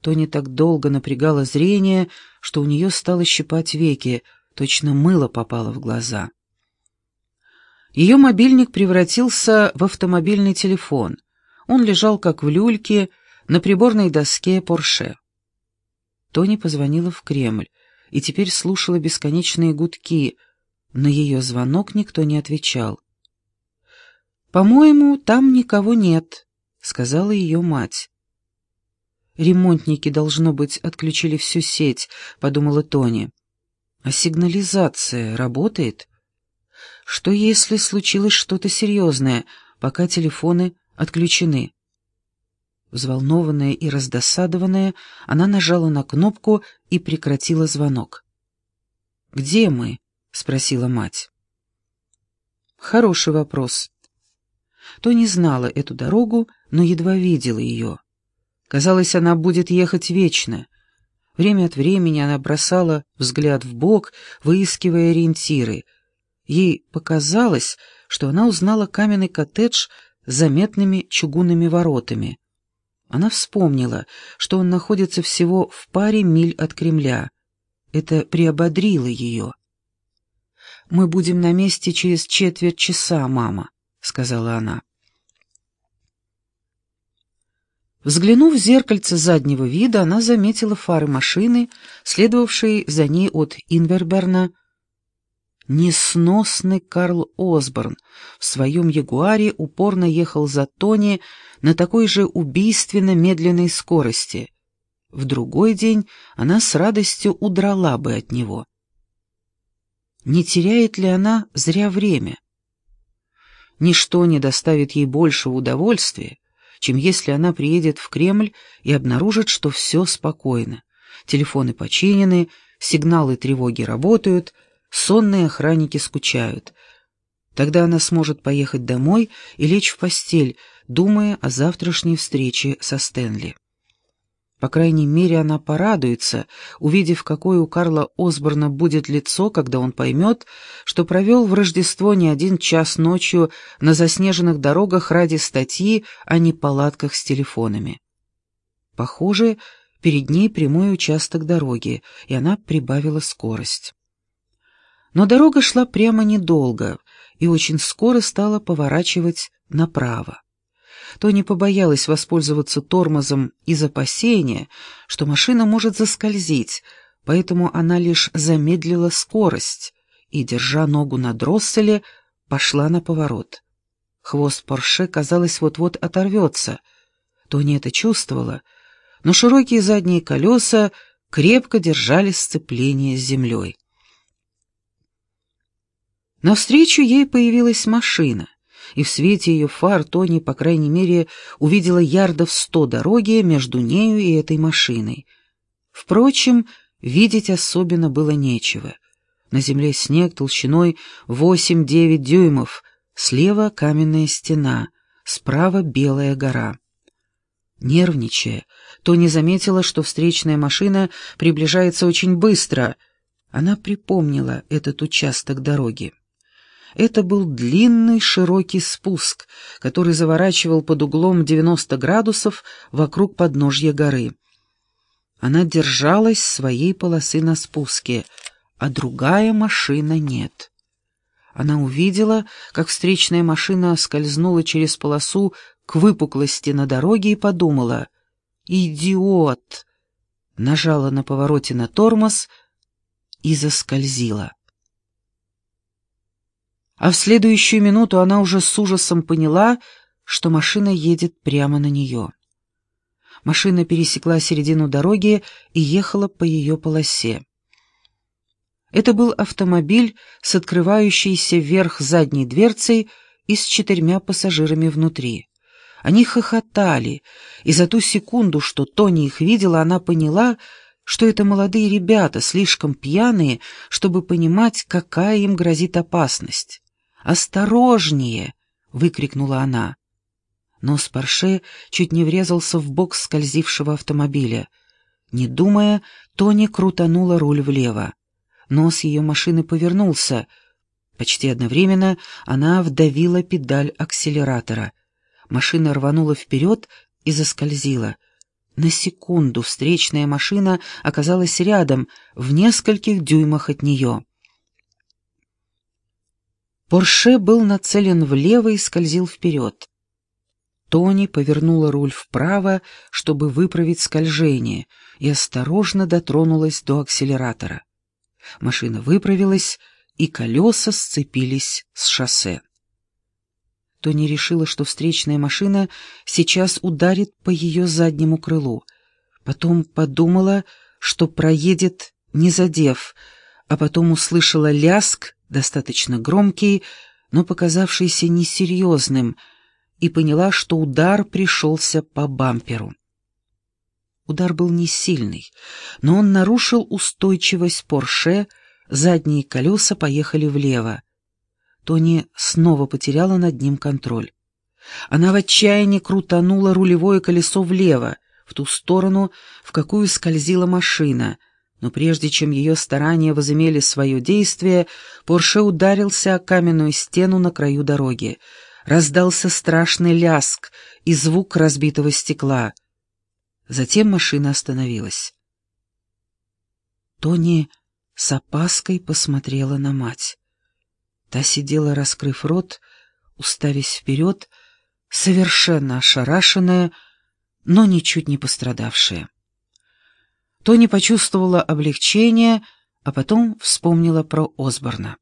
Тони так долго напрягала зрение, что у нее стало щипать веки, точно мыло попало в глаза. Ее мобильник превратился в автомобильный телефон. Он лежал как в люльке на приборной доске Порше. Тони позвонила в Кремль и теперь слушала бесконечные гудки. На ее звонок никто не отвечал. «По-моему, там никого нет», — сказала ее мать. «Ремонтники, должно быть, отключили всю сеть», — подумала Тони. «А сигнализация работает? Что, если случилось что-то серьезное, пока телефоны отключены?» Взволнованная и раздосадованная, она нажала на кнопку и прекратила звонок. «Где мы?» — спросила мать. Хороший вопрос. Тони знала эту дорогу, но едва видела ее. Казалось, она будет ехать вечно. Время от времени она бросала взгляд вбок, выискивая ориентиры. Ей показалось, что она узнала каменный коттедж с заметными чугунными воротами. Она вспомнила, что он находится всего в паре миль от Кремля. Это приободрило ее. «Мы будем на месте через четверть часа, мама», — сказала она. Взглянув в зеркальце заднего вида, она заметила фары машины, следовавшей за ней от Инверберна. Несносный Карл Осборн в своем ягуаре упорно ехал за Тони на такой же убийственно медленной скорости. В другой день она с радостью удрала бы от него. Не теряет ли она зря время? Ничто не доставит ей большего удовольствия, чем если она приедет в Кремль и обнаружит, что все спокойно. Телефоны починены, сигналы тревоги работают, сонные охранники скучают. Тогда она сможет поехать домой и лечь в постель, думая о завтрашней встрече со Стэнли. По крайней мере, она порадуется, увидев, какое у Карла Осборна будет лицо, когда он поймет, что провел в Рождество не 1 час ночью на заснеженных дорогах ради статьи о неполадках с телефонами. Похоже, перед ней прямой участок дороги, и она прибавила скорость. Но дорога шла прямо недолго, и очень скоро стала поворачивать направо. Тони побоялась воспользоваться тормозом из опасения, что машина может заскользить, поэтому она лишь замедлила скорость и, держа ногу на дросселе, пошла на поворот. Хвост Порше, казалось, вот-вот оторвется. Тони это чувствовала, но широкие задние колеса крепко держали сцепление с землей. Навстречу ей появилась машина, и в свете ее фар Тони, по крайней мере, увидела ярдов 100 дороги между нею и этой машиной. Впрочем, видеть особенно было нечего. На земле снег толщиной 8-9 дюймов, слева каменная стена, справа белая гора. Нервничая, Тони заметила, что встречная машина приближается очень быстро. Она припомнила этот участок дороги. Это был длинный широкий спуск, который заворачивал под углом 90 градусов вокруг подножья горы. Она держалась своей полосы на спуске, а другая машина нет. Она увидела, как встречная машина скользнула через полосу к выпуклости на дороге и подумала: «Идиот!» Нажала на повороте на тормоз и заскользила. А в следующую минуту она уже с ужасом поняла, что машина едет прямо на нее. Машина пересекла середину дороги и ехала по ее полосе. Это был автомобиль с открывающейся вверх задней дверцей и с 4 пассажирами внутри. Они хохотали, и за ту секунду, что Тони их видела, она поняла, что это молодые ребята, слишком пьяные, чтобы понимать, какая им грозит опасность. «Осторожнее!» — выкрикнула она. Нос Порше чуть не врезался в бок скользившего автомобиля. Не думая, Тони крутанула руль влево. Нос ее машины повернулся. Почти одновременно она вдавила педаль акселератора. Машина рванула вперед и заскользила. На секунду встречная машина оказалась рядом, в нескольких дюймах от нее. Порше был нацелен влево и скользил вперед. Тони повернула руль вправо, чтобы выправить скольжение, и осторожно дотронулась до акселератора. Машина выправилась, и колеса сцепились с шоссе. Тони решила, что встречная машина сейчас ударит по ее заднему крылу. Потом подумала, что проедет, не задев, а потом услышала ляск, достаточно громкий, но показавшийся несерьезным, и поняла, что удар пришелся по бамперу. Удар был не сильный, но он нарушил устойчивость Порше, задние колеса поехали влево. Тони снова потеряла над ним контроль. Она в отчаянии крутанула рулевое колесо влево, в ту сторону, в какую скользила машина, но прежде чем ее старания возымели свое действие, Порше ударился о каменную стену на краю дороги. Раздался страшный ляск и звук разбитого стекла. Затем машина остановилась. Тони с опаской посмотрела на мать. Та сидела, раскрыв рот, уставясь вперед, совершенно ошарашенная, но ничуть не пострадавшая. Тони почувствовала облегчение, а потом вспомнила про Осборна.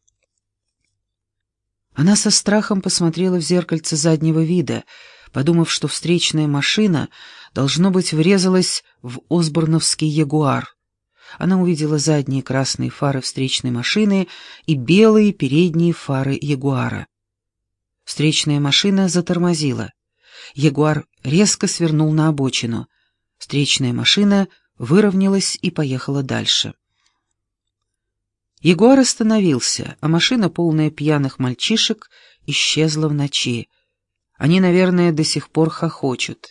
Она со страхом посмотрела в зеркальце заднего вида, подумав, что встречная машина, должно быть, врезалась в осборновский ягуар. Она увидела задние красные фары встречной машины и белые передние фары ягуара. Встречная машина затормозила. Ягуар резко свернул на обочину. Встречная машина выровнялась и поехала дальше. Ягуар остановился, а машина, полная пьяных мальчишек, исчезла в ночи. Они, наверное, до сих пор хохочут.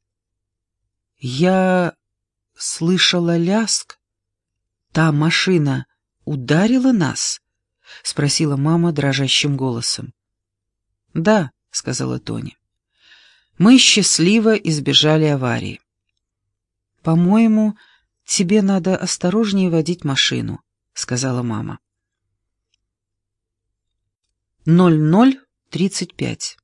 «Я слышала ляск. Та машина ударила нас?» — спросила мама дрожащим голосом. «Да», — сказала Тони. «Мы счастливо избежали аварии». «По-моему, тебе надо осторожнее водить машину», — сказала мама. 00:35.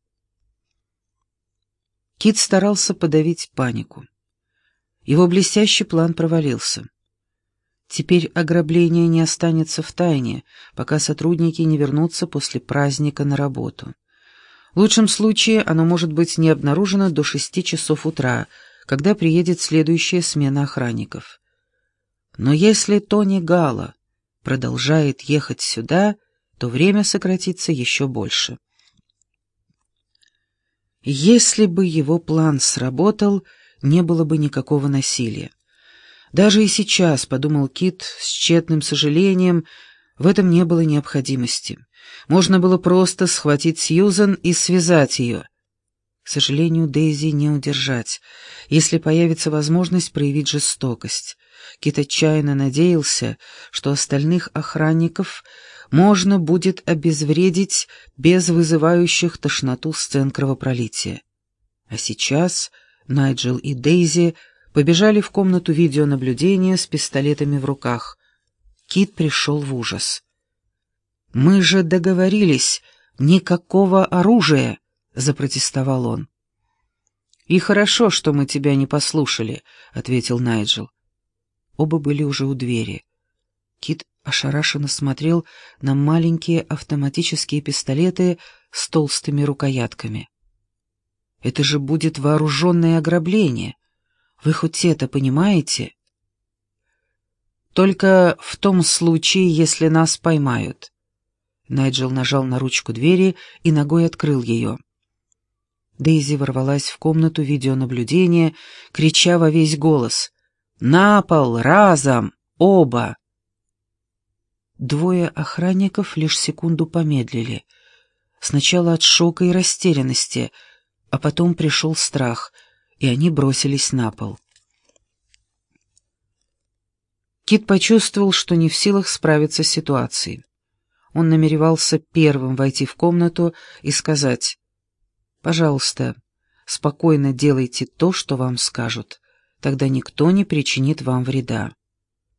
Кит старался подавить панику. Его блестящий план провалился. Теперь ограбление не останется в тайне, пока сотрудники не вернутся после праздника на работу. В лучшем случае оно может быть не обнаружено до 6 часов утра, когда приедет следующая смена охранников. Но если Тони Галла продолжает ехать сюда, то время сократится еще больше. Если бы его план сработал, не было бы никакого насилия. Даже и сейчас, подумал Кит с тщетным сожалением, в этом не было необходимости. Можно было просто схватить Сьюзан и связать ее. К сожалению, Дейзи не удержать, если появится возможность проявить жестокость. Кит отчаянно надеялся, что остальных охранников можно будет обезвредить без вызывающих тошноту сцен кровопролития. А сейчас Найджел и Дейзи побежали в комнату видеонаблюдения с пистолетами в руках. Кит пришел в ужас. «Мы же договорились, никакого оружия!» — запротестовал он. «И хорошо, что мы тебя не послушали», — ответил Найджел. Оба были уже у двери. Кит ошарашенно смотрел на маленькие автоматические пистолеты с толстыми рукоятками. «Это же будет вооруженное ограбление. Вы хоть это понимаете?» «Только в том случае, если нас поймают». Найджел нажал на ручку двери и ногой открыл ее. Дейзи ворвалась в комнату видеонаблюдения, крича во весь голос: «На пол! Разом! Оба!» Двое охранников лишь секунду помедлили. Сначала от шока и растерянности, а потом пришел страх, и они бросились на пол. Кит почувствовал, что не в силах справиться с ситуацией. Он намеревался первым войти в комнату и сказать: «Пожалуйста, спокойно делайте то, что вам скажут. Тогда никто не причинит вам вреда.